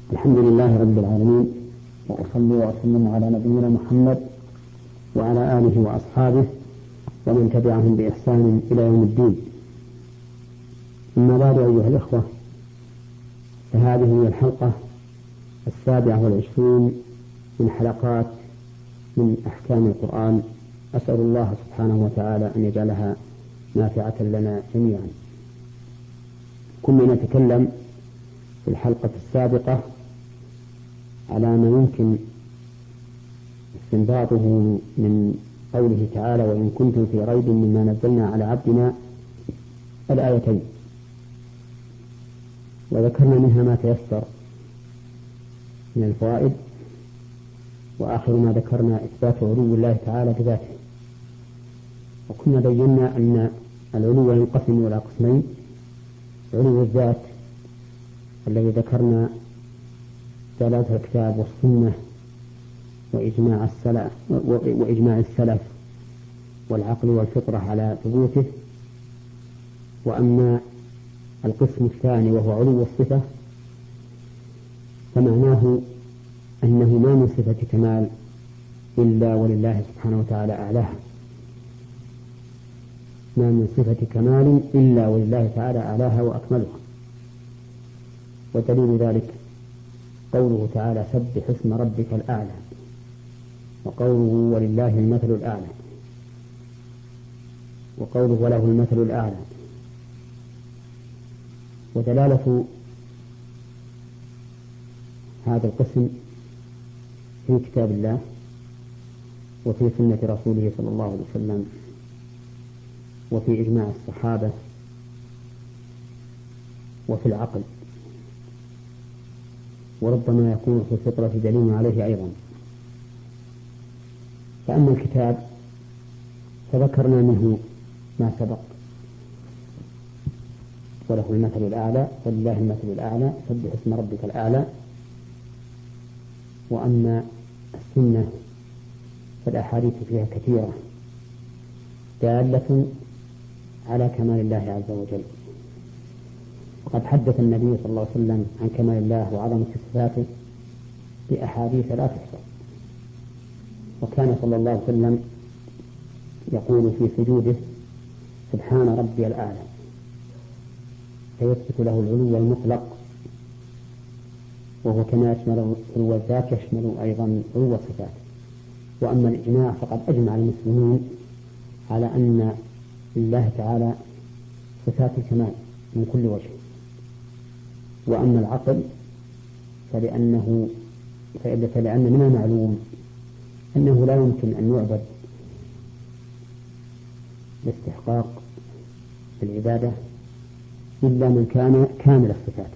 الحمد لله رب العالمين، وأصلي وأسلم على نبينا محمد وعلى آله وأصحابه ومن تبعهم بإحسان إلى يوم الدين. أما بعد أيها الإخوة، فهذه هي الحلقة 27 من حلقات من أحكام القرآن. أسأل الله سبحانه وتعالى أن يجعلها نافعة لنا جميعا. كنا نتكلم في الحلقة السابقة على ما يمكن استنباطه من قوله تعالى: وإن كنتم في ريب مما نزلنا على عبدنا الآيتين، وذكرنا منها ما تيسر من الفوائد، وآخر ما ذكرنا إثبات علو الله تعالى بذاته. وكنا بينا أن العلو ينقسم إلى قسمين: علو الذات الذي ذكرنا دلالة الكتاب والسنة وإجماع السلف والعقل والفطرة على ثبوته. وأما القسم الثاني وهو علو الصفة، فمعناه أنه ما من صفة كمال إلا ولله سبحانه وتعالى أعلاها، ما من صفة كمال إلا ولله تعالى أعلاها وأكملها. ودليل ذلك قوله تعالى: سبح اسم ربك الأعلى، وقوله: ولله المثل الأعلى، وقوله: وله المثل الأعلى. ودلالة هذا القسم في كتاب الله وفي سنة رسوله صلى الله عليه وسلم وفي إجماع الصحابة وفي العقل، وربما يكون في الفطرة دليل عليه أيضا. فأما الكتاب فذكرنا منه ما سبق: وله المثل الأعلى، ولله المثل الأعلى، سبح اسم ربك الأعلى. وأما السنة فالأحاديث فيها كثيرة دالة على كمال الله عز وجل. وقد حدث النبي صلى الله عليه وسلم عن كمال الله وعظمة صفاته بأحاديث لا تحصى. وكان صلى الله عليه وسلم يقول في سجوده: سبحان ربي الأعلى، فيثبت له العلو المطلق، وهو كما يشمل علو الذات يشمل أيضا علو الصفات. وأما الإجماع فقد أجمع المسلمين على أن لله تعالى صفات الكمال من كل وجه. وأما العقل فلأن من المعلوم أنه لا يمكن أن يعبد باستحقاق العبادة إلا من كان كامل الصفات.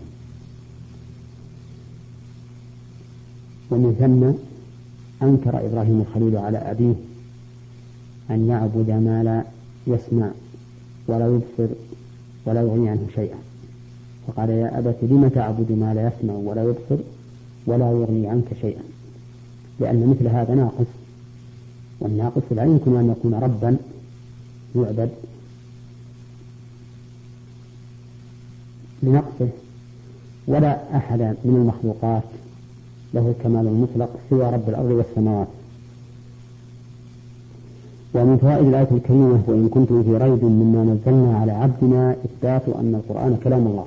ومن ثم أنكر إبراهيم الخليل على أبيه أن يعبد ما لا يسمع ولا يبصر ولا يغني عنه شيئا، فقال: يا أبت لم تعبد ما لا يسمع ولا يبصر ولا يغني عنك شيئا، لأن مثل هذا ناقص، والناقص لا يمكن أن يكون ربا يعبد لنقصه، ولا أحد من المخلوقات له الكمال المطلق سوى رب الأرض والسماوات. ومن فوائد الآية الكريمة: وإن كنتم في ريب مما نزلنا على عبدنا، إثبات أن القرآن كلام الله،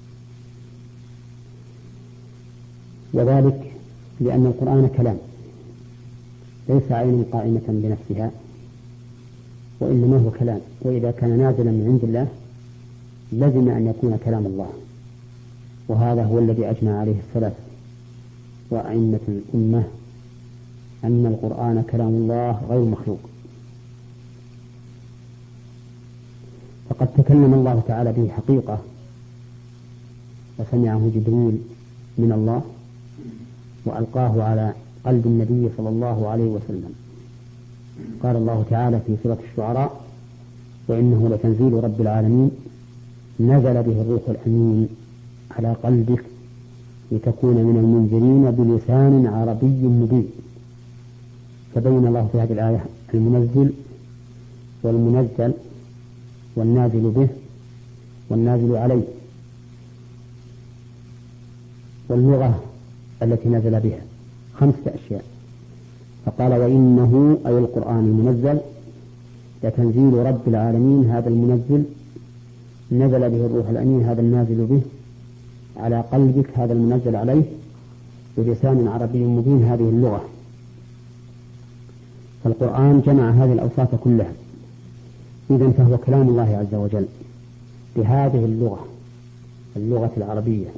وذلك لأن القرآن كلام ليس عين قائمة بنفسها، وإنما هو كلام، وإذا كان نازلا من عند الله لزم أن يكون كلام الله. وهذا هو الذي أجمع عليه السلف وأئمة الأمة، أن القرآن كلام الله غير مخلوق. فقد تكلم الله تعالى به حقيقة، وسمعه جبريل من الله وألقاه على قلب النبي صلى الله عليه وسلم. قال الله تعالى في سورة الشعراء: وإنه لتنزيل رب العالمين نزل به الروح الأمين على قلبك لتكون من المنذرين بلسان عربي مبين. فبين الله في هذه الآية المنزل والمنزل والنازل به والنازل عليه. واللغة التي نزل بها 5 أشياء. فقال وإنه أي القرآن المنزل لتنزيل رب العالمين، هذا المنزل نزل به الروح الأمين، هذا النازل به على قلبك، هذا المنزل عليه بلسان عربي مبين هذه اللغة. فالقرآن جمع هذه الأوصاف كلها، إذن فهو كلام الله عز وجل بهذه اللغة العربية.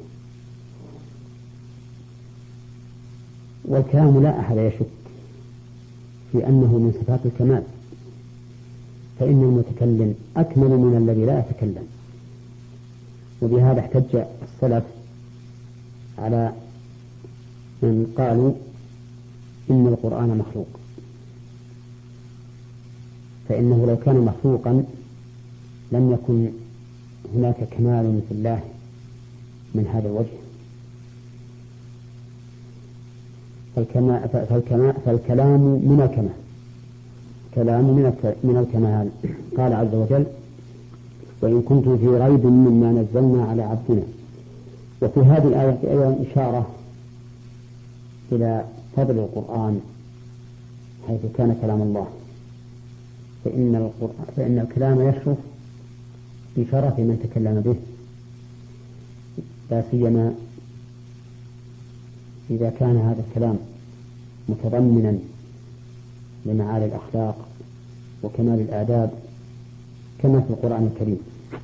والكلام لا أحد يشك في أنه من صفات الكمال، فإن المتكلم أكمل من الذي لا يتكلم. وبهذا احتج السلف على من قالوا إن القرآن مخلوق، فإنه لو كان مخلوقا لم يكن هناك كمال في الله من هذا الوجه. فالكلام من الكمال، كلام من الكمال. قال عز وجل وإن كنتم في ريب مما نزلنا على عبدنا. وفي هذه الآية أيضا إشارة إلى فضل القرآن حيث كان كلام الله، فإن الكلام يشرف بشرف من تكلم به، لا سيما إذا كان هذا الكلام متضمنا لمعالي الأخلاق وكمال الآداب كما في القرآن الكريم.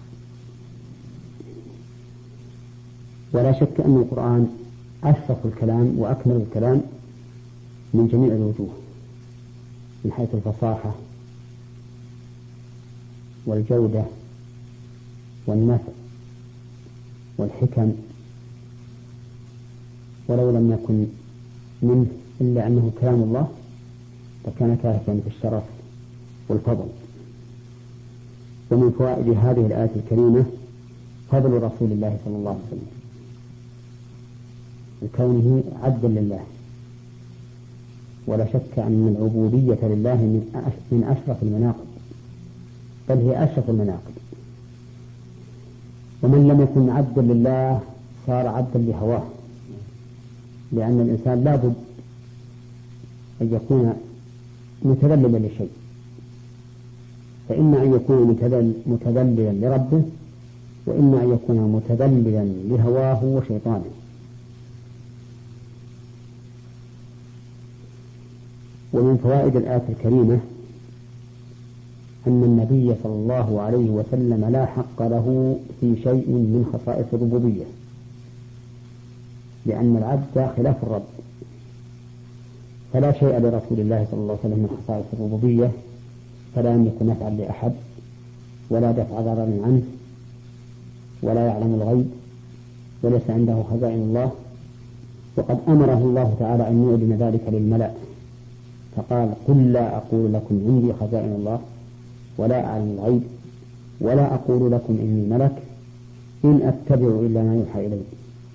ولا شك أن القرآن أشرف الكلام وأكمل الكلام من جميع الوجوه، من حيث الفصاحة والجودة والنفع والحكم، ولو لم يكن منه إلا أنه كلام الله فكان كافيا في الشرف والفضل. ومن فوائد هذه الآية الكريمة فضل رسول الله صلى الله عليه وسلم لكونه عبدا لله، ولا شك أن العبودية لله من أشرف المناقب، بل هي أشرف المناقب. ومن لم يكن عبدا لله صار عبدا لهواه، لأن الإنسان لا بد أن يكون متذللا لشيء، فإما أن يكون متذللا لربه، وإما أن يكون متذللا لهواه وشيطانه. ومن فوائد الآية الكريمة أن النبي صلى الله عليه وسلم لا حق له في شيء من خصائص الربوبية، لأن العبد خلاف الرب، فلا شيء لرسول الله صلى الله عليه وسلم من خصائص الربوبية، فلا يملك نفعا لأحد ولا دفع ضرر عنه ولا يعلم الغيب وليس عنده خزائن الله. وقد أمره الله تعالى أن يعلن ذلك للملأ، فقال قل لا أقول لكم عندي خزائن الله ولا أعلم الغيب ولا أقول لكم إني ملك إن أتبع إلا ما يوحى إلي.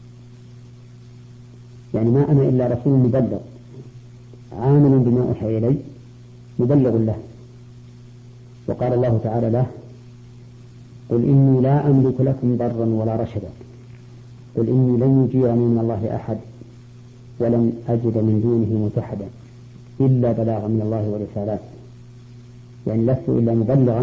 يعني ما أنا إلا رسول مبلغ عامل بما أوحى إلي مبلغ له. وقال الله تعالى له قل إني لا أملك لكم ضرا ولا رشدا، قل إني لن يجيرني من الله أحد ولن أجد من دونه ملتحدا إلا بلاغا من الله ورسالاته، يعني لست إلا مبلغا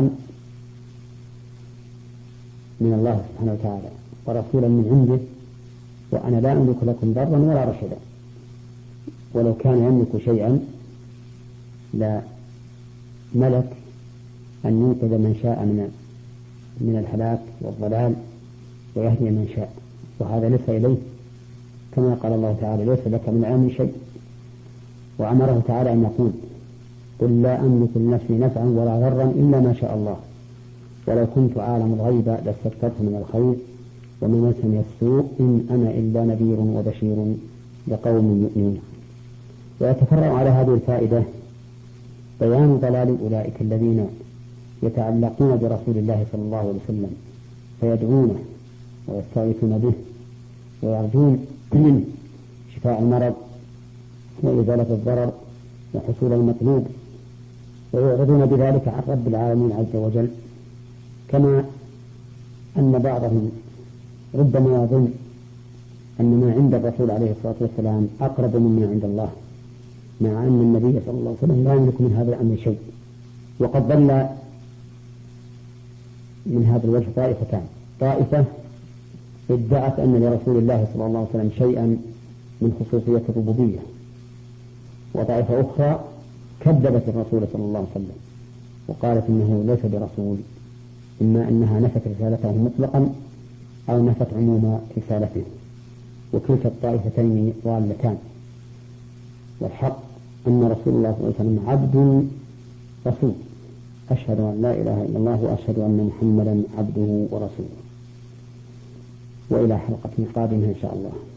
من الله سبحانه وتعالى ورسولا من عنده، وأنا لا أملك لكم ضرا ولا رشدا. ولو كان يملك شيئا لا ملك أن ينقذ من شاء من الهلاك والضلال ويهدي من شاء، وهذا ليس إليه، كما قال الله تعالى ليس لك من الأمر شيء. وأمره تعالى أن يقول قل لا أملك لنفسي نفعا ولا ضرا إلا ما شاء الله ولو كنت أعلم الغيب لاستكثرت من الخير ومن مسني السوء إن أنا إلا نذير وبشير لقوم يؤمنون. ويتفرع على هذه الفائدة بيان ضلال أولئك الذين يتعلقون برسول الله صلى الله عليه وسلم فيدعونه ويستغيثون به ويرجون منه شفاء المرض وإزالة الضرر وحصول المطلوب، ويعرضون بذلك عن رب العالمين عز وجل، كما أن بعضهم ربما يظن أن ما عند الرسول عليه الصلاة والسلام أقرب مما عند الله، مع أن النبي صلى الله عليه وسلم لا يملك من هذا الأمر شيء. وقد ضل من هذا الوجه طائفتان: طائفة ادعت أن لرسول الله صلى الله عليه وسلم شيئا من خصوصية الربوبية، وطائفة أخرى كذبت الرسول صلى الله عليه وسلم وقالت إنه ليس برسول، إما أنها نفت رسالته مطلقا أو نفت عموم رسالته، وكلتا الطائفتين ضالتان. والحق أن رسول الله صلى الله عليه وسلم عبد رسول، أشهد أن لا إله إلا الله وأشهد أن محمدا عبده ورسوله. وإلى حلقة قادمة إن شاء الله.